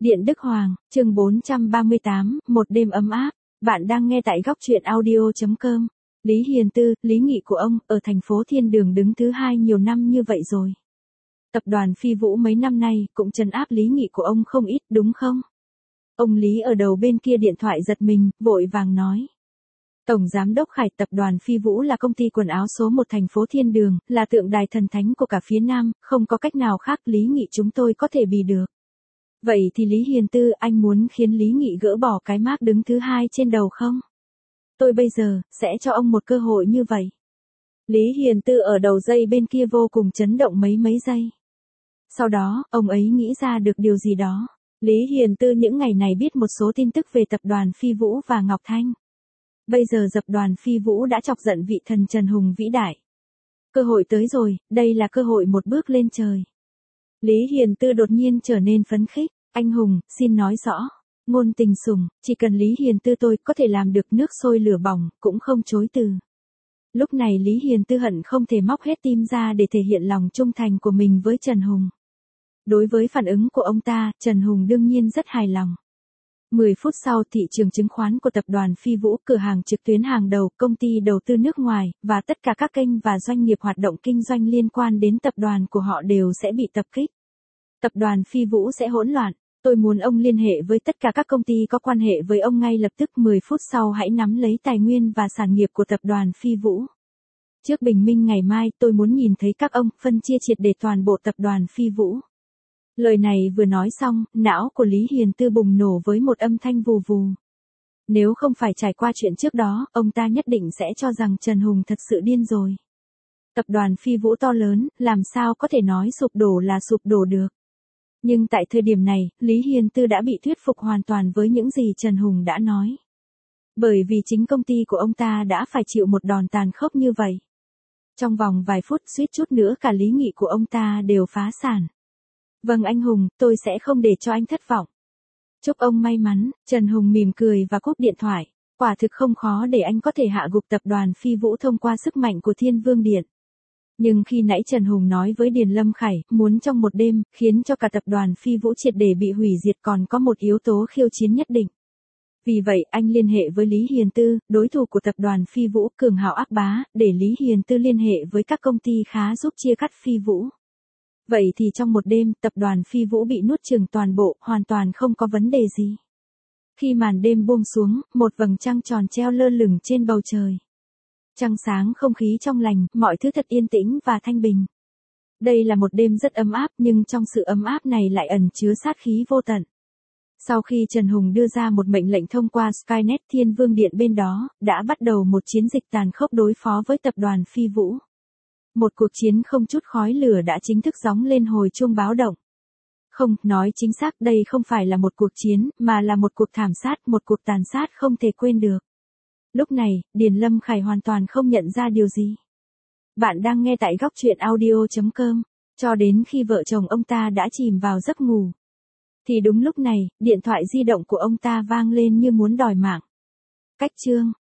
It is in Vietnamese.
Điện Đức Hoàng, chương 438, một đêm ấm áp. Bạn đang nghe tại góc truyện audio.com. Lý Hiền Tư, lý nghị của ông, ở thành phố Thiên Đường đứng thứ hai nhiều năm như vậy rồi. Tập đoàn Phi Vũ mấy năm nay cũng trấn áp lý nghị của ông không ít đúng không? Ông Lý ở đầu bên kia điện thoại giật mình, vội vàng nói. Tổng Giám đốc Khải, tập đoàn Phi Vũ là công ty quần áo số 1 thành phố Thiên Đường, là tượng đài thần thánh của cả phía Nam, không có cách nào khác lý nghị chúng tôi có thể bì được. Vậy thì Lý Hiền Tư, anh muốn khiến Lý Nghị gỡ bỏ cái mác đứng thứ hai trên đầu không? Tôi bây giờ, sẽ cho ông một cơ hội như vậy. Lý Hiền Tư ở đầu dây bên kia vô cùng chấn động mấy giây. Sau đó, ông ấy nghĩ ra được điều gì đó. Lý Hiền Tư những ngày này biết một số tin tức về tập đoàn Phi Vũ và Ngọc Thanh. Bây giờ tập đoàn Phi Vũ đã chọc giận vị thần Trần Hùng vĩ đại. Cơ hội tới rồi, đây là cơ hội một bước lên trời. Lý Hiền Tư đột nhiên trở nên phấn khích. Anh Hùng, xin nói rõ. Ngôn tình sủng, chỉ cần Lý Hiền Tư tôi có thể làm được nước sôi lửa bỏng, cũng không chối từ. Lúc này Lý Hiền Tư hận không thể móc hết tim ra để thể hiện lòng trung thành của mình với Trần Hùng. Đối với phản ứng của ông ta, Trần Hùng đương nhiên rất hài lòng. 10 phút sau, thị trường chứng khoán của tập đoàn Phi Vũ, cửa hàng trực tuyến hàng đầu, công ty đầu tư nước ngoài, và tất cả các kênh và doanh nghiệp hoạt động kinh doanh liên quan đến tập đoàn của họ đều sẽ bị tập kích. Tập đoàn Phi Vũ sẽ hỗn loạn. Tôi muốn ông liên hệ với tất cả các công ty có quan hệ với ông ngay lập tức. 10 phút sau hãy nắm lấy tài nguyên và sản nghiệp của tập đoàn Phi Vũ. Trước bình minh ngày mai tôi muốn nhìn thấy các ông phân chia triệt để toàn bộ tập đoàn Phi Vũ. Lời này vừa nói xong, não của Lý Hiền Tư bùng nổ với một âm thanh vù vù. Nếu không phải trải qua chuyện trước đó, ông ta nhất định sẽ cho rằng Trần Hùng thật sự điên rồi. Tập đoàn Phi Vũ to lớn, làm sao có thể nói sụp đổ là sụp đổ được. Nhưng tại thời điểm này, Lý Hiền Tư đã bị thuyết phục hoàn toàn với những gì Trần Hùng đã nói. Bởi vì chính công ty của ông ta đã phải chịu một đòn tàn khốc như vậy. Trong vòng vài phút suýt chút nữa cả lý nghị của ông ta đều phá sản. Vâng anh Hùng, tôi sẽ không để cho anh thất vọng. Chúc ông may mắn, Trần Hùng mỉm cười và cúp điện thoại. Quả thực không khó để anh có thể hạ gục tập đoàn Phi Vũ thông qua sức mạnh của Thiên Vương Điện. Nhưng khi nãy Trần Hùng nói với Điền Lâm Khải, muốn trong một đêm, khiến cho cả tập đoàn Phi Vũ triệt để bị hủy diệt còn có một yếu tố khiêu chiến nhất định. Vì vậy, anh liên hệ với Lý Hiền Tư, đối thủ của tập đoàn Phi Vũ, cường hào ác bá, để Lý Hiền Tư liên hệ với các công ty khá giúp chia cắt Phi Vũ. Vậy thì trong một đêm, tập đoàn Phi Vũ bị nuốt chửng toàn bộ, hoàn toàn không có vấn đề gì. Khi màn đêm buông xuống, một vầng trăng tròn treo lơ lửng trên bầu trời. Trăng sáng, không khí trong lành, mọi thứ thật yên tĩnh và thanh bình. Đây là một đêm rất ấm áp, nhưng trong sự ấm áp này lại ẩn chứa sát khí vô tận. Sau khi Trần Hùng đưa ra một mệnh lệnh thông qua Skynet, Thiên Vương Điện bên đó đã bắt đầu một chiến dịch tàn khốc đối phó với tập đoàn Phi Vũ. Một cuộc chiến không chút khói lửa đã chính thức gióng lên hồi chuông báo động. Không, nói chính xác đây không phải là một cuộc chiến, mà là một cuộc thảm sát, một cuộc tàn sát không thể quên được. Lúc này, Điền Lâm Khải hoàn toàn không nhận ra điều gì. Bạn đang nghe tại góc truyện audio.com. Cho đến khi vợ chồng ông ta đã chìm vào giấc ngủ. Thì đúng lúc này, điện thoại di động của ông ta vang lên như muốn đòi mạng. Cách chương